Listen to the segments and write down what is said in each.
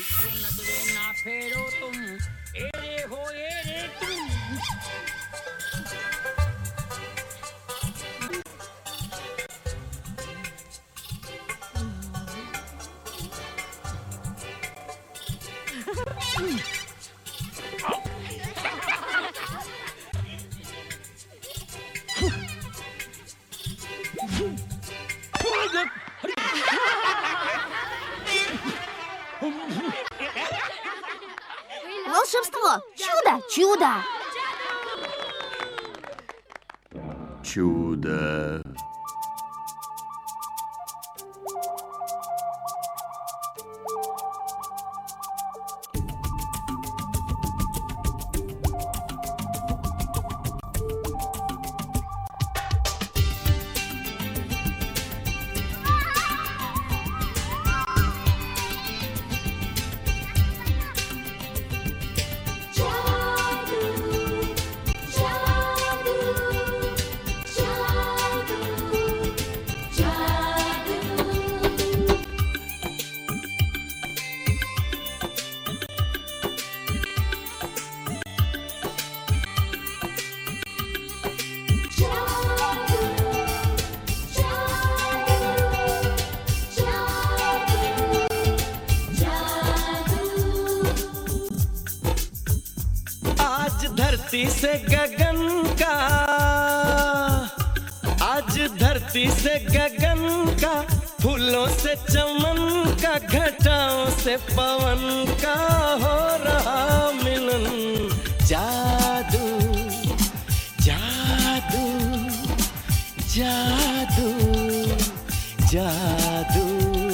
इसको नजरे ना फेरो तुम, एरे हो एरे तुम। Волшебство! Чудо! Чудо! Чудо. धरती से गगन का, आज धरती से गगन का, फूलों से चमन का, घटाओं से पवन का हो रहा मिलन। जादू जादू जादू जादू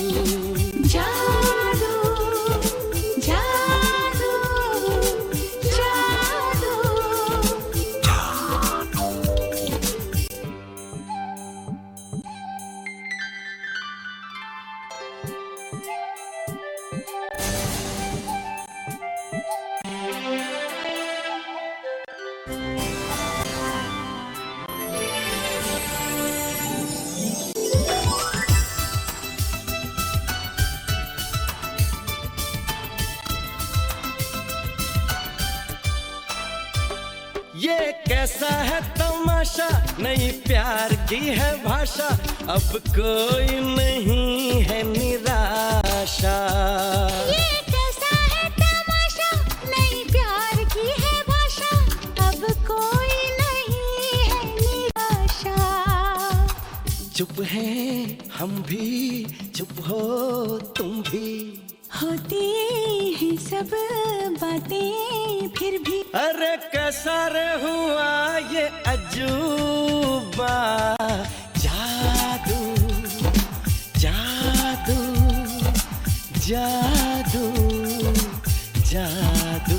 ये कैसा है तमाशा, नई प्यार की है भाषा, अब कोई नहीं है निराशा। ये कैसा है तमाशा, नई प्यार की है भाषा, अब कोई नहीं है निराशा। चुप हैं हम भी, चुप हो तुम भी, होती हैं सब बातें फिर भी। अरे कैसा रे हुआ ये अजूबा, जादू जादू जादू जादू।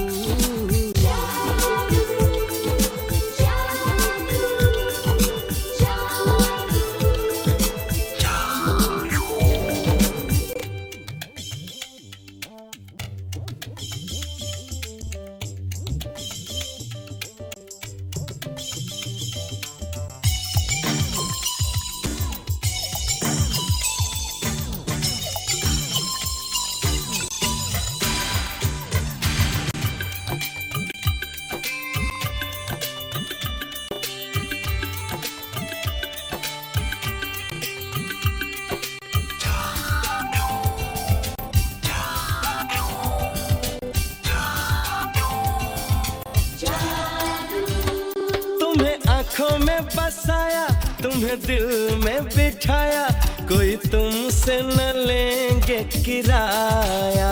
आँखों में बसाया, तुम्हें दिल में बिठाया, कोई तुमसे न लेंगे किराया।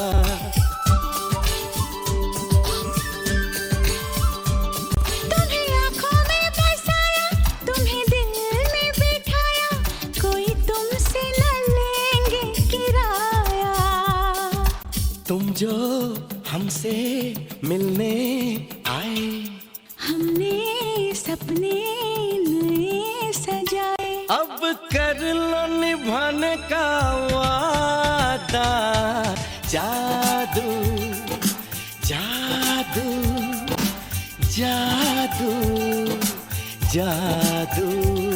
तुम्हें आँखों में बसाया, तुम्हें दिल में बिठाया, कोई तुमसे न लेंगे किराया। तुम जो हमसे मिलने आए, हमने सपने नए सजाए, अब कर लो निभाने का वादा। जादू जादू जादू जादू।